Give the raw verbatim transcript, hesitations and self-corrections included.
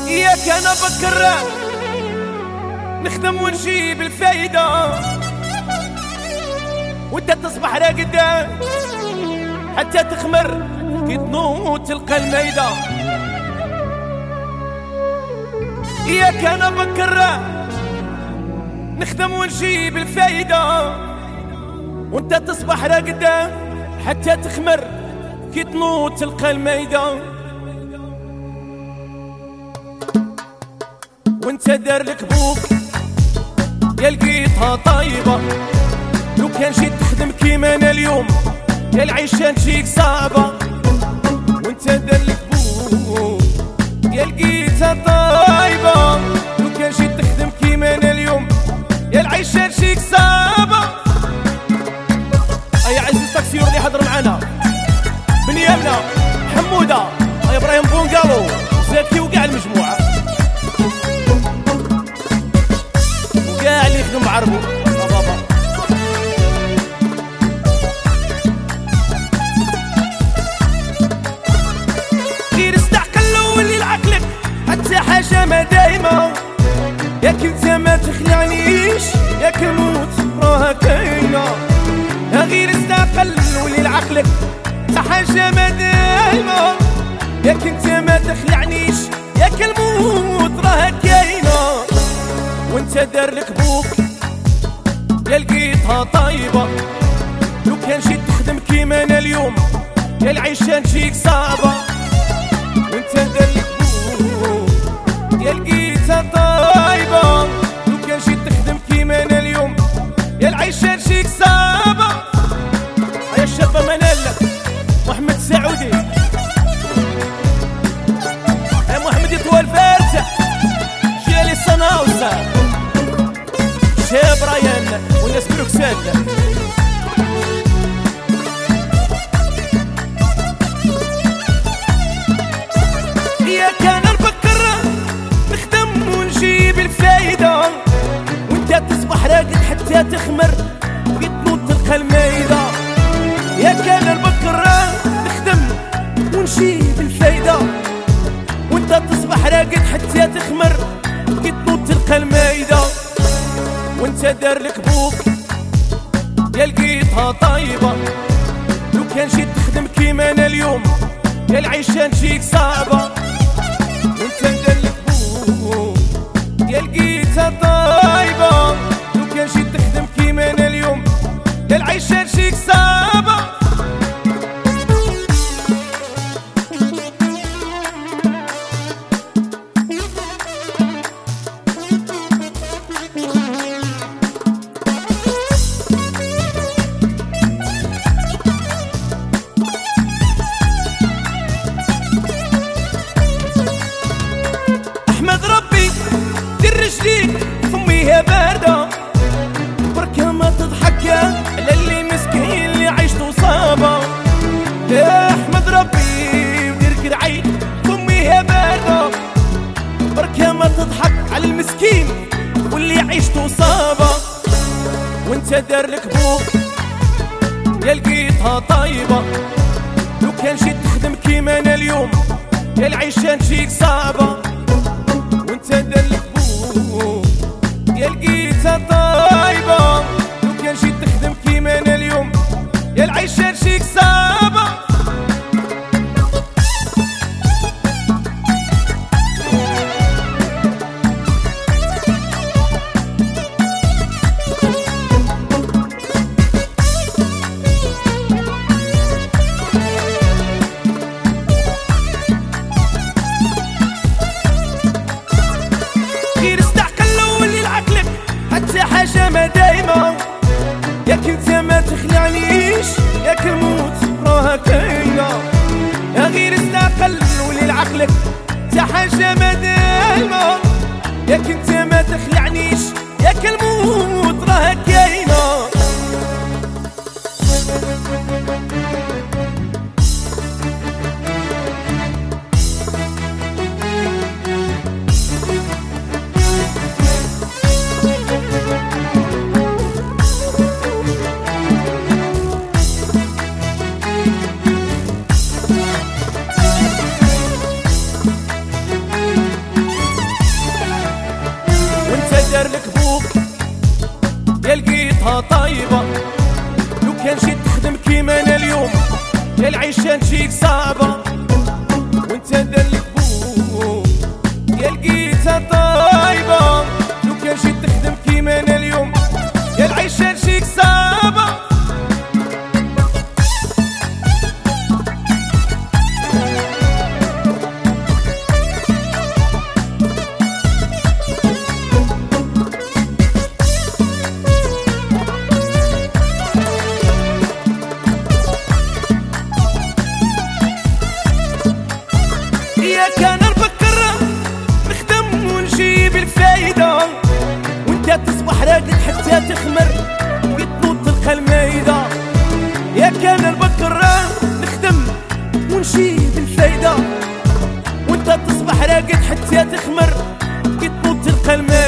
إياك أنا بكر نخدم ونجيب الفايدة، وانت تصبح راقد حتى تخمر كي تنوض تلقى الميدة. إياك أنا بكر نخدم ونجيب الفايدة، وانت تصبح راقد حتى تخمر كي تنوض تلقى الميدة. وانت دار لك بوك يا لقيتها طيبة، لو كان جيت تخدم كيما انا اليوم يا العيشة تجيك صعبة. وانت دار لك بوك يا لقيتها طيبة، لو كان جيت تخدم كيما انا اليوم يا العيشة تجيك صعبة. اي عزيز التاكسيور اللي حضر معانا بنيامنا حمودة، اي ابراهيم بونقالو زاكي وكاع المجموعة وكاع اللي يخدم عربو بابا. غير استعقل ولي لعقلك حتى حاجة ما دايمة، ياك انت ما تخلعنيش ياك الموت راها كاينة. غير استعقل ولي لعقلك حتى حاجة ما دايمة، ياك انت ما تخلعنيش ياك الموت راها كاينة. وانت دار لك بوك يا لقيتها طيبة، لو كان جيت تخدم كيما انا اليوم يا العيشة تجيك صعبة. وانت دار لك بوك يا لقيتها طيبة، لو كان جيت تخدم كيما انا اليوم يا العيشة تجيك صعبة. يا الشابة منال محمد السعودي، يا محمد يطوى الفارسة جالي الصناوسة شاب ريان والناس بروكسل. إياك أنا نفكر نخدم ونجيب الفايدة، وانت تصبح راقد حتى تخمر كي تنوض تلقى الميدة. إياك أنا نفكر نخدم ونجيب الفايدة، وانت تصبح راقد حتى تخمر كي تنوض تلقى الميدة. وانت دار لك بوك يا لقيتها طيبة، لو كان جيت تخدم كيما انا اليوم يا العيشة تجيك صعبة. وانت دار لك بوك يا لقيتها طيبة، لو كان جيت تخدم كيما انا اليوم يا العيشة تجيك صعبة. احمد ربي دير رجليك فميها باردة، بركة ما تضحك على اللي مسكين اللي عيشته صعبة. يا احمد ربي ودير كرعيك فميها باردة، بركة ما تضحك على المسكين واللي عيشته صعبة. وانت دار لك بوك يا لقيتها طيبة، لو كان جيت تخدم كيما انا اليوم يا العيشة تجيك صعبة. وانت دار لك بوك يا لقيتها طيبة، لو كان جيت تخدم كيما انا اليوم يا العيشة تجيك صعبة. غير استعقل ولي لعقلك حتى حاجة ما دايمة، ياك انت ما تخلعنيش ياك الموت راها كاينة. غير استعقل ولي لعقلك حتى حاجة ما دايمة، ياك انت ما تخلعنيش ياك الموت راها كاينة. العيشة تجيك صعبة وانت دلك بو يا لقيتها طايبة. لو كان جيت تخدم كيما انا اليوم يا العيشة تجيك صعبة. يا كان نفكر نخدم ونجيب الفايدة وانت تصبح راقد حتى تخمر وتنوض تلقى المايدة. يا كان نفكر نخدم ونجيب الفايدة وانت تصبح راقد حتى تخمر وتنوض تلقى المايدة.